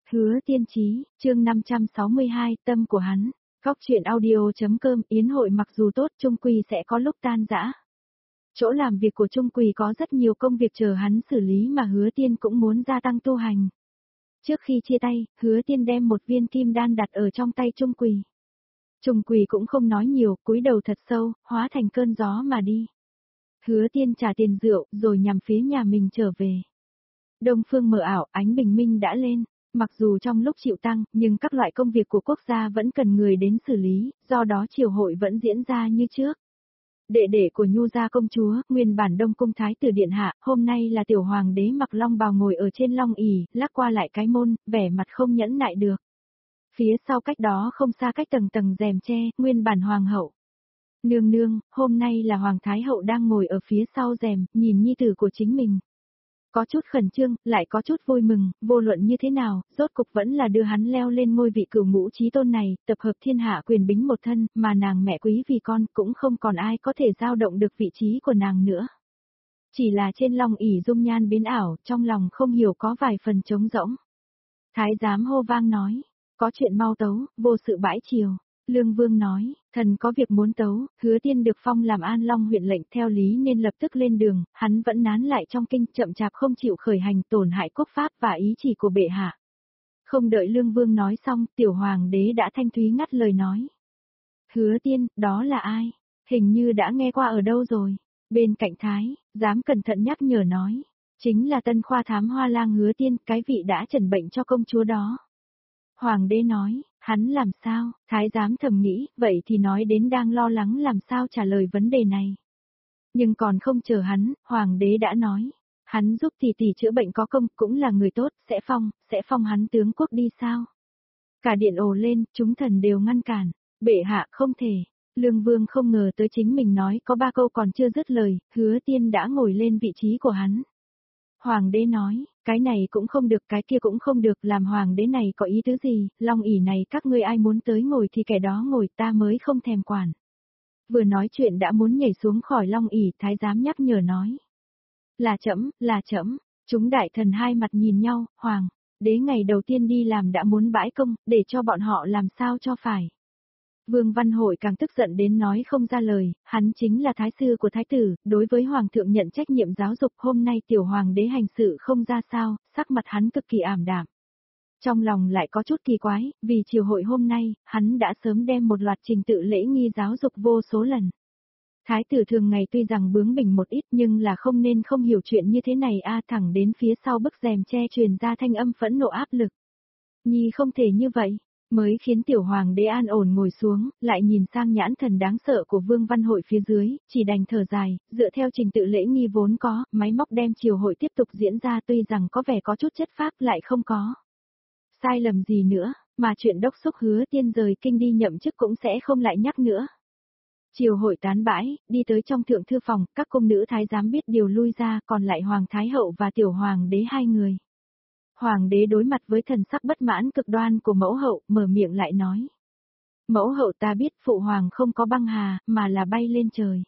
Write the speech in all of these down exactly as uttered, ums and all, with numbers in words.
Hứa Tiên Chí, chương năm trăm sáu mươi hai, tâm của hắn. Góc truyện audio.com, yến hội mặc dù tốt chung quy sẽ có lúc tan rã. Chỗ làm việc của Trung Quỳ có rất nhiều công việc chờ hắn xử lý mà Hứa Tiên cũng muốn gia tăng tu hành. Trước khi chia tay, Hứa Tiên đem một viên kim đan đặt ở trong tay Trung Quỳ. Trung Quỳ cũng không nói nhiều, cúi đầu thật sâu, hóa thành cơn gió mà đi. Hứa Tiên trả tiền rượu, rồi nhằm phía nhà mình trở về. Đông phương mờ ảo, ánh bình minh đã lên. Mặc dù trong lúc chịu tăng, nhưng các loại công việc của quốc gia vẫn cần người đến xử lý, do đó triều hội vẫn diễn ra như trước. Đệ đệ của Nhu gia công chúa, nguyên bản Đông cung thái tử điện hạ, hôm nay là tiểu hoàng đế mặc long bào ngồi ở trên long ỷ, lắc qua lại cái môn, vẻ mặt không nhẫn nại được. Phía sau cách đó không xa cách tầng tầng rèm tre, nguyên bản hoàng hậu. Nương nương, hôm nay là hoàng thái hậu đang ngồi ở phía sau rèm, nhìn nhi tử của chính mình. Có chút khẩn trương, lại có chút vui mừng, vô luận như thế nào, rốt cục vẫn là đưa hắn leo lên ngôi vị cửu ngũ chí tôn này, tập hợp thiên hạ quyền bính một thân, mà nàng mẹ quý vì con, cũng không còn ai có thể dao động được vị trí của nàng nữa. Chỉ là trên long ỷ dung nhan biến ảo, trong lòng không hiểu có vài phần trống rỗng. Thái giám hô vang nói, có chuyện mau tấu, vô sự bãi triều. Lương Vương nói, thần có việc muốn tấu, Hứa Tiên được phong làm An Long huyện lệnh theo lý nên lập tức lên đường, hắn vẫn nán lại trong kinh chậm chạp không chịu khởi hành tổn hại quốc pháp và ý chỉ của bệ hạ. Không đợi Lương Vương nói xong, tiểu hoàng đế đã thanh thúy ngắt lời nói. Hứa Tiên, đó là ai? Hình như đã nghe qua ở đâu rồi. Bên cạnh Thái, dám cẩn thận nhắc nhở nói. Chính là tân khoa thám hoa lang Hứa Tiên, cái vị đã trần bệnh cho công chúa đó. Hoàng đế nói, hắn làm sao, thái giám thầm nghĩ, vậy thì nói đến đang lo lắng làm sao trả lời vấn đề này. Nhưng còn không chờ hắn, hoàng đế đã nói, hắn giúp tỷ tỷ chữa bệnh có công, cũng là người tốt, sẽ phong, sẽ phong hắn tướng quốc đi sao. Cả điện ồ lên, chúng thần đều ngăn cản, bệ hạ không thể. Lương Vương không ngờ tới chính mình nói có ba câu còn chưa dứt lời, Hứa Tiên đã ngồi lên vị trí của hắn. Hoàng đế nói, cái này cũng không được, cái kia cũng không được, làm hoàng đế này có ý tứ gì, long ỷ này các ngươi ai muốn tới ngồi thì kẻ đó ngồi, ta mới không thèm quản. Vừa nói chuyện đã muốn nhảy xuống khỏi long ỷ, thái giám nhắc nhở nói. Là trẫm, là trẫm, chúng đại thần hai mặt nhìn nhau, hoàng, đế ngày đầu tiên đi làm đã muốn bãi công, để cho bọn họ làm sao cho phải. Vương Văn Hội càng tức giận đến nói không ra lời, hắn chính là thái sư của thái tử, đối với hoàng thượng nhận trách nhiệm giáo dục, hôm nay tiểu hoàng đế hành sự không ra sao, sắc mặt hắn cực kỳ ảm đạm. Trong lòng lại có chút kỳ quái, vì triều hội hôm nay, hắn đã sớm đem một loạt trình tự lễ nghi giáo dục vô số lần. Thái tử thường ngày tuy rằng bướng bỉnh một ít nhưng là không nên không hiểu chuyện như thế này a, thẳng đến phía sau bức rèm che truyền ra thanh âm phẫn nộ áp lực. Nhi không thể như vậy. Mới khiến tiểu hoàng đế an ổn ngồi xuống, lại nhìn sang nhãn thần đáng sợ của Vương Văn Hội phía dưới, chỉ đành thở dài, dựa theo trình tự lễ nghi vốn có, máy móc đem triều hội tiếp tục diễn ra tuy rằng có vẻ có chút chất phác lại không có. Sai lầm gì nữa, mà chuyện đốc xúc Hứa Tiên rời kinh đi nhậm chức cũng sẽ không lại nhắc nữa. Triều hội tán bãi, đi tới trong thượng thư phòng, các cung nữ thái giám biết điều lui ra, còn lại hoàng thái hậu và tiểu hoàng đế hai người. Hoàng đế đối mặt với thần sắc bất mãn cực đoan của mẫu hậu, mở miệng lại nói. Mẫu hậu ta biết phụ hoàng không có băng hà, mà là bay lên trời.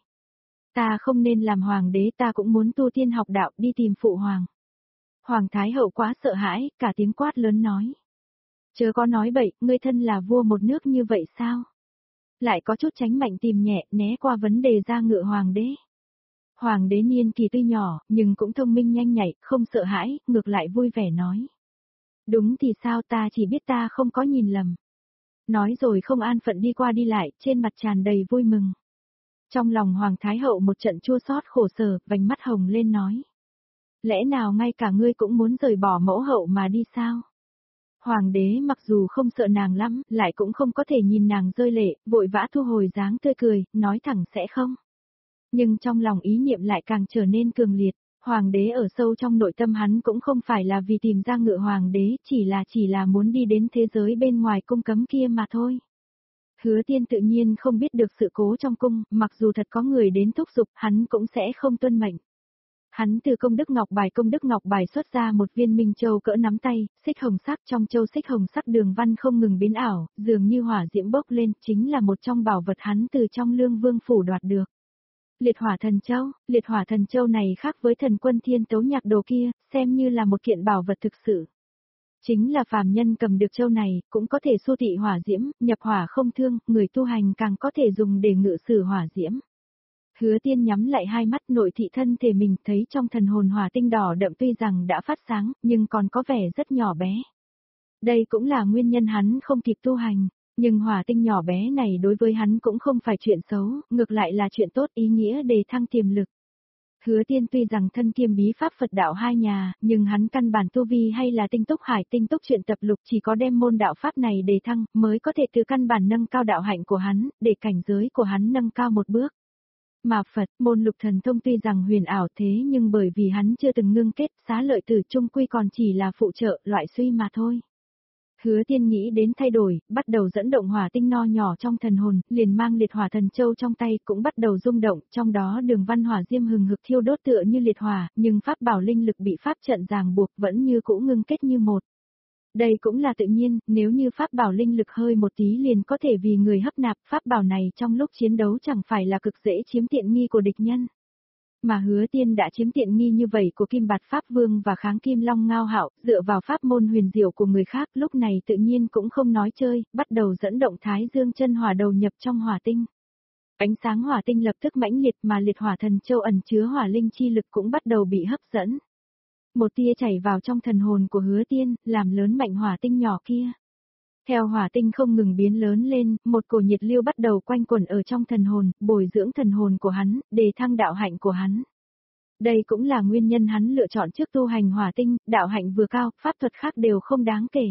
Ta không nên làm hoàng đế, ta cũng muốn tu tiên học đạo đi tìm phụ hoàng. Hoàng thái hậu quá sợ hãi, cả tiếng quát lớn nói. Chớ có nói bậy, ngươi thân là vua một nước như vậy sao? Lại có chút tránh mạnh tìm nhẹ, né qua vấn đề ra ngựa hoàng đế. Hoàng đế niên kỳ tuy nhỏ, nhưng cũng thông minh nhanh nhạy, không sợ hãi, ngược lại vui vẻ nói. Đúng thì sao, ta chỉ biết ta không có nhìn lầm. Nói rồi không an phận đi qua đi lại, trên mặt tràn đầy vui mừng. Trong lòng Hoàng Thái Hậu một trận chua xót khổ sở, vành mắt hồng lên nói. Lẽ nào ngay cả ngươi cũng muốn rời bỏ mẫu hậu mà đi sao? Hoàng đế mặc dù không sợ nàng lắm, lại cũng không có thể nhìn nàng rơi lệ, vội vã thu hồi dáng tươi cười, nói thẳng sẽ không. Nhưng trong lòng ý niệm lại càng trở nên cường liệt, hoàng đế ở sâu trong nội tâm hắn cũng không phải là vì tìm ra ngựa hoàng đế, chỉ là chỉ là muốn đi đến thế giới bên ngoài cung cấm kia mà thôi. Hứa Tiên tự nhiên không biết được sự cố trong cung, mặc dù thật có người đến thúc giục, hắn cũng sẽ không tuân mệnh. Hắn từ công đức ngọc bài công đức ngọc bài xuất ra một viên minh châu cỡ nắm tay, xích hồng sắc, trong châu xích hồng sắc đường văn không ngừng biến ảo, dường như hỏa diễm bốc lên, chính là một trong bảo vật hắn từ trong Lương Vương phủ đoạt được. Liệt hỏa thần châu, liệt hỏa thần châu này khác với thần quân thiên tấu nhạc đồ kia, xem như là một kiện bảo vật thực sự. Chính là phàm nhân cầm được châu này, cũng có thể xu thị hỏa diễm, nhập hỏa không thương, người tu hành càng có thể dùng để ngự sử hỏa diễm. Hứa Tiên nhắm lại hai mắt, nội thị thân thể mình, thấy trong thần hồn hỏa tinh đỏ đậm tuy rằng đã phát sáng, nhưng còn có vẻ rất nhỏ bé. Đây cũng là nguyên nhân hắn không kịp tu hành, nhưng hỏa tinh nhỏ bé này đối với hắn cũng không phải chuyện xấu, ngược lại là chuyện tốt, ý nghĩa đề thăng tiềm lực. Hứa Tiên tuy rằng thân kiêm bí pháp Phật đạo hai nhà, nhưng hắn căn bản tu vi hay là tinh túc hải tinh túc truyện tập lục, chỉ có đem môn đạo pháp này đề thăng, mới có thể từ căn bản nâng cao đạo hạnh của hắn, để cảnh giới của hắn nâng cao một bước. Mà Phật, môn lục thần thông tuy rằng huyền ảo thế nhưng bởi vì hắn chưa từng ngưng kết, xá lợi tử chung quy còn chỉ là phụ trợ, loại suy mà thôi. Hứa Tiên nghĩ đến thay đổi, bắt đầu dẫn động hỏa tinh nho nhỏ trong thần hồn, liền mang liệt hỏa thần châu trong tay cũng bắt đầu rung động, trong đó đường văn hỏa diêm hừng hực thiêu đốt tựa như liệt hỏa, nhưng pháp bảo linh lực bị pháp trận ràng buộc vẫn như cũ ngưng kết như một. Đây cũng là tự nhiên, nếu như pháp bảo linh lực hơi một tí liền có thể vì người hấp nạp, pháp bảo này trong lúc chiến đấu chẳng phải là cực dễ chiếm tiện nghi của địch nhân. Mà Hứa Tiên đã chiếm tiện nghi như vậy của Kim Bạt Pháp Vương và Kháng Kim Long Ngao Hạo, dựa vào pháp môn huyền diệu của người khác, lúc này tự nhiên cũng không nói chơi, bắt đầu dẫn động Thái Dương chân hỏa đầu nhập trong hỏa tinh. Ánh sáng hỏa tinh lập tức mãnh liệt, mà liệt hỏa thần châu ẩn chứa hỏa linh chi lực cũng bắt đầu bị hấp dẫn. Một tia chảy vào trong thần hồn của Hứa Tiên, làm lớn mạnh hỏa tinh nhỏ kia. Theo hỏa tinh không ngừng biến lớn lên, một cổ nhiệt lưu bắt đầu quanh quẩn ở trong thần hồn, bồi dưỡng thần hồn của hắn, đề thăng đạo hạnh của hắn. Đây cũng là nguyên nhân hắn lựa chọn trước tu hành hỏa tinh, đạo hạnh vừa cao, pháp thuật khác đều không đáng kể.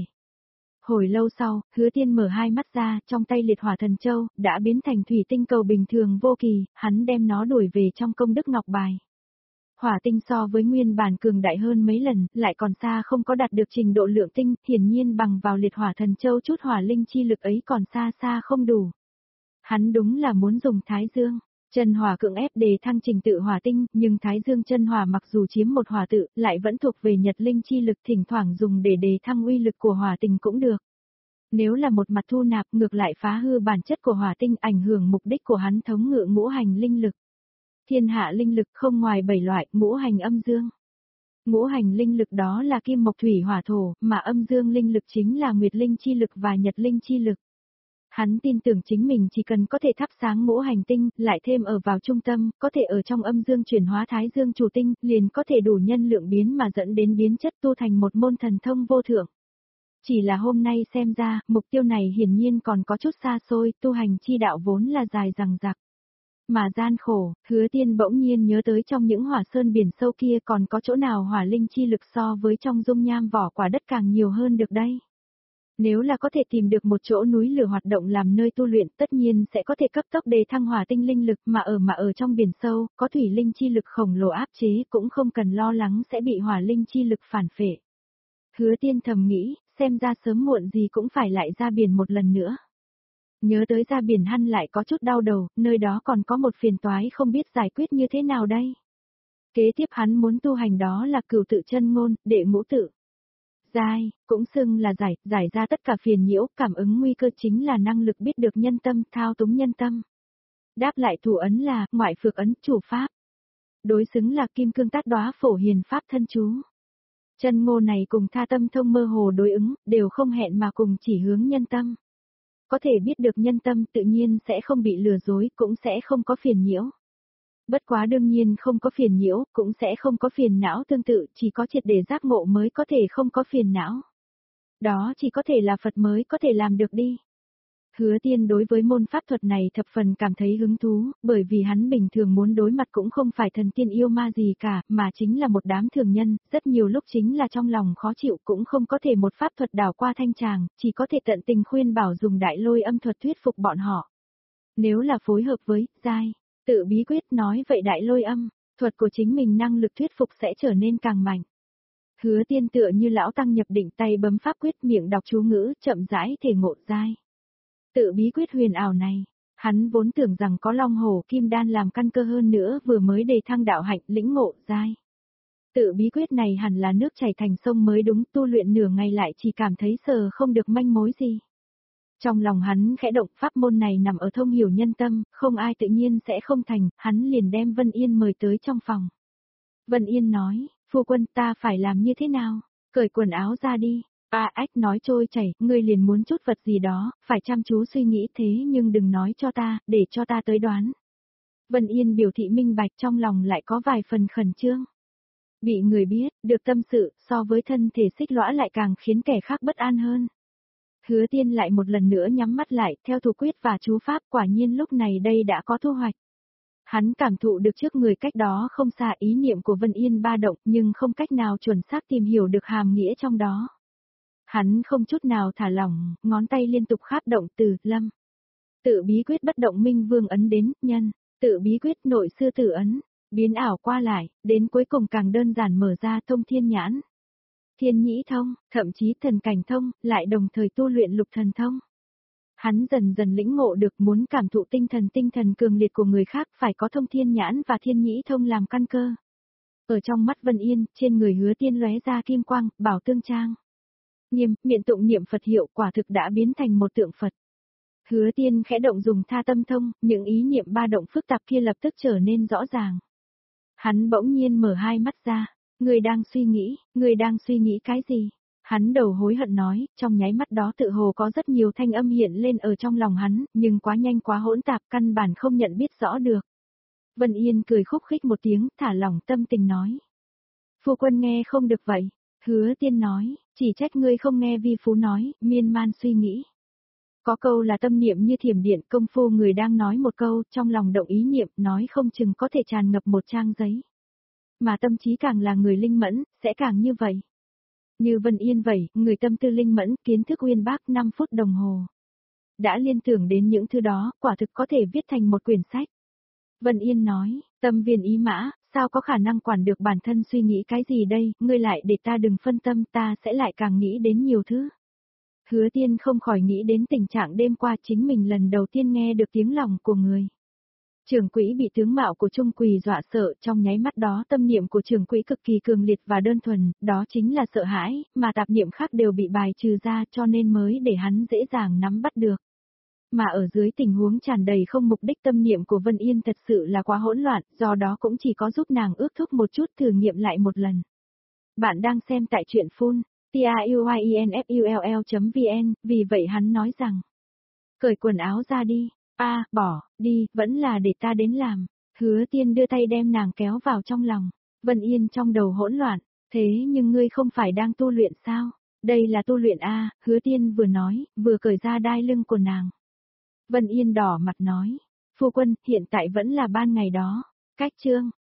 Hồi lâu sau, Hứa Tiên mở hai mắt ra, trong tay liệt hỏa thần châu, đã biến thành thủy tinh cầu bình thường vô kỳ, hắn đem nó đuổi về trong công đức ngọc bài. Hỏa tinh so với nguyên bản cường đại hơn mấy lần, lại còn xa không có đạt được trình độ lượng tinh, hiển nhiên bằng vào liệt hỏa thần châu chút hỏa linh chi lực ấy còn xa xa không đủ. Hắn đúng là muốn dùng Thái Dương chân hỏa cưỡng ép đề thăng trình tự hỏa tinh, nhưng Thái Dương chân hỏa mặc dù chiếm một hỏa tự, lại vẫn thuộc về nhật linh chi lực, thỉnh thoảng dùng để đề thăng uy lực của hỏa tinh cũng được. Nếu là một mặt thu nạp, ngược lại phá hư bản chất của hỏa tinh, ảnh hưởng mục đích của hắn thống ngự ngũ hành linh lực. Thiên hạ linh lực không ngoài bảy loại, ngũ hành âm dương. Ngũ hành linh lực đó là kim mộc thủy hỏa thổ, mà âm dương linh lực chính là nguyệt linh chi lực và nhật linh chi lực. Hắn tin tưởng chính mình chỉ cần có thể thắp sáng ngũ hành tinh, lại thêm ở vào trung tâm, có thể ở trong âm dương chuyển hóa thái dương chủ tinh, liền có thể đủ nhân lượng biến mà dẫn đến biến chất tu thành một môn thần thông vô thượng. Chỉ là hôm nay xem ra, mục tiêu này hiển nhiên còn có chút xa xôi, tu hành chi đạo vốn là dài dằng dặc. Mà gian khổ, Hứa Tiên bỗng nhiên nhớ tới trong những hỏa sơn biển sâu kia còn có chỗ nào hỏa linh chi lực so với trong dung nham vỏ quả đất càng nhiều hơn được đây. Nếu là có thể tìm được một chỗ núi lửa hoạt động làm nơi tu luyện, tất nhiên sẽ có thể cấp tốc đề thăng hỏa tinh linh lực, mà ở mà ở trong biển sâu, có thủy linh chi lực khổng lồ áp chế, cũng không cần lo lắng sẽ bị hỏa linh chi lực phản phệ. Hứa Tiên thầm nghĩ, xem ra sớm muộn gì cũng phải lại ra biển một lần nữa. Nhớ tới ra biển hắn lại có chút đau đầu, nơi đó còn có một phiền toái không biết giải quyết như thế nào đây. Kế tiếp hắn muốn tu hành đó là cửu tự chân ngôn, đệ ngũ tự. Giai, cũng xưng là giải, giải ra tất cả phiền nhiễu, cảm ứng nguy cơ chính là năng lực biết được nhân tâm, thao túng nhân tâm. Đáp lại thủ ấn là, ngoại phược ấn, chủ pháp. Đối xứng là kim cương tác đóa phổ hiền pháp thân chú. Chân ngôn này cùng tha tâm thông mơ hồ đối ứng, đều không hẹn mà cùng chỉ hướng nhân tâm. Có thể biết được nhân tâm tự nhiên sẽ không bị lừa dối, cũng sẽ không có phiền nhiễu. Bất quá đương nhiên không có phiền nhiễu, cũng sẽ không có phiền não tương tự, chỉ có triệt để giác ngộ mới có thể không có phiền não. Đó chỉ có thể là Phật mới có thể làm được đi. Hứa Tiên đối với môn pháp thuật này thập phần cảm thấy hứng thú, bởi vì hắn bình thường muốn đối mặt cũng không phải thần tiên yêu ma gì cả, mà chính là một đám thường nhân, rất nhiều lúc chính là trong lòng khó chịu cũng không có thể một pháp thuật đảo qua thanh tràng, chỉ có thể tận tình khuyên bảo dùng đại lôi âm thuật thuyết phục bọn họ. Nếu là phối hợp với, giai, tự bí quyết nói vậy đại lôi âm, thuật của chính mình năng lực thuyết phục sẽ trở nên càng mạnh. Hứa Tiên tựa như lão tăng nhập định tay bấm pháp quyết miệng đọc chú ngữ, chậm rãi thể ngộ giai. Tự bí quyết huyền ảo này, hắn vốn tưởng rằng có long hổ kim đan làm căn cơ hơn nữa vừa mới đề thăng đạo hạnh lĩnh ngộ giai. Tự bí quyết này hẳn là nước chảy thành sông mới đúng, tu luyện nửa ngày lại chỉ cảm thấy sờ không được manh mối gì. Trong lòng hắn khẽ động, pháp môn này nằm ở thông hiểu nhân tâm, không ai tự nhiên sẽ không thành, hắn liền đem Vân Yên mời tới trong phòng. Vân Yên nói, phu quân ta phải làm như thế nào, cởi quần áo ra đi. A ách nói trôi chảy, ngươi liền muốn chút vật gì đó, phải chăm chú suy nghĩ thế nhưng đừng nói cho ta, để cho ta tới đoán. Vân Yên biểu thị minh bạch trong lòng lại có vài phần khẩn trương. Bị người biết, được tâm sự, so với thân thể xích lõa lại càng khiến kẻ khác bất an hơn. Hứa Tiên lại một lần nữa nhắm mắt lại, theo thủ quyết và chú pháp, quả nhiên lúc này đây đã có thu hoạch. Hắn cảm thụ được trước người cách đó không xa ý niệm của Vân Yên ba động, nhưng không cách nào chuẩn xác tìm hiểu được hàm nghĩa trong đó. Hắn không chút nào thả lỏng, ngón tay liên tục kháp động từ lâm. Tự bí quyết bất động minh vương ấn đến nhân, tự bí quyết nội sư tử ấn, biến ảo qua lại, đến cuối cùng càng đơn giản mở ra thông thiên nhãn. Thiên nhĩ thông, thậm chí thần cảnh thông, lại đồng thời tu luyện lục thần thông. Hắn dần dần lĩnh ngộ được muốn cảm thụ tinh thần tinh thần cường liệt của người khác phải có thông thiên nhãn và thiên nhĩ thông làm căn cơ. Ở trong mắt Vân Yên, trên người Hứa Tiên lóe ra kim quang, bảo tương trang. Nghiêm, miệng tụng niệm Phật hiệu quả thực đã biến thành một tượng Phật. Hứa Tiên khẽ động dùng tha tâm thông, những ý niệm ba động phức tạp kia lập tức trở nên rõ ràng. Hắn bỗng nhiên mở hai mắt ra, người đang suy nghĩ, người đang suy nghĩ cái gì? Hắn đầu hối hận nói, trong nháy mắt đó tự hồ có rất nhiều thanh âm hiện lên ở trong lòng hắn, nhưng quá nhanh quá hỗn tạp căn bản không nhận biết rõ được. Vân Yên cười khúc khích một tiếng, thả lỏng tâm tình nói. Phu quân nghe không được vậy. Hứa Tiên nói, chỉ trách ngươi không nghe vi phú nói, miên man suy nghĩ. Có câu là tâm niệm như thiểm điện, công phu người đang nói một câu, trong lòng động ý niệm, nói không chừng có thể tràn ngập một trang giấy. Mà tâm trí càng là người linh mẫn, sẽ càng như vậy. Như Vân Yên vậy, người tâm tư linh mẫn, kiến thức uyên bác năm phút đồng hồ. Đã liên tưởng đến những thứ đó, quả thực có thể viết thành một quyển sách. Vân Yên nói, tâm viên ý mã, sao có khả năng quản được bản thân suy nghĩ cái gì đây, ngươi lại để ta đừng phân tâm, ta sẽ lại càng nghĩ đến nhiều thứ. Hứa Tiên không khỏi nghĩ đến tình trạng đêm qua chính mình lần đầu tiên nghe được tiếng lòng của người. Trưởng quỹ bị tướng mạo của Trung Quỳ dọa sợ, trong nháy mắt đó tâm niệm của trưởng quỹ cực kỳ cường liệt và đơn thuần, đó chính là sợ hãi, mà tạp niệm khác đều bị bài trừ ra cho nên mới để hắn dễ dàng nắm bắt được. Mà ở dưới tình huống tràn đầy không mục đích tâm niệm của Vân Yên thật sự là quá hỗn loạn, do đó cũng chỉ có giúp nàng ước thúc một chút thử nghiệm lại một lần. Bạn đang xem tại truyện phun, t a u i e n f u l l chấm v n, vì vậy hắn nói rằng, cởi quần áo ra đi, a à, bỏ, đi, vẫn là để ta đến làm. Hứa Tiên đưa tay đem nàng kéo vào trong lòng, Vân Yên trong đầu hỗn loạn, thế nhưng ngươi không phải đang tu luyện sao? Đây là tu luyện a, Hứa Tiên vừa nói, vừa cởi ra đai lưng của nàng. Vân Yên đỏ mặt nói, phu quân, hiện tại vẫn là ban ngày đó, cách chương.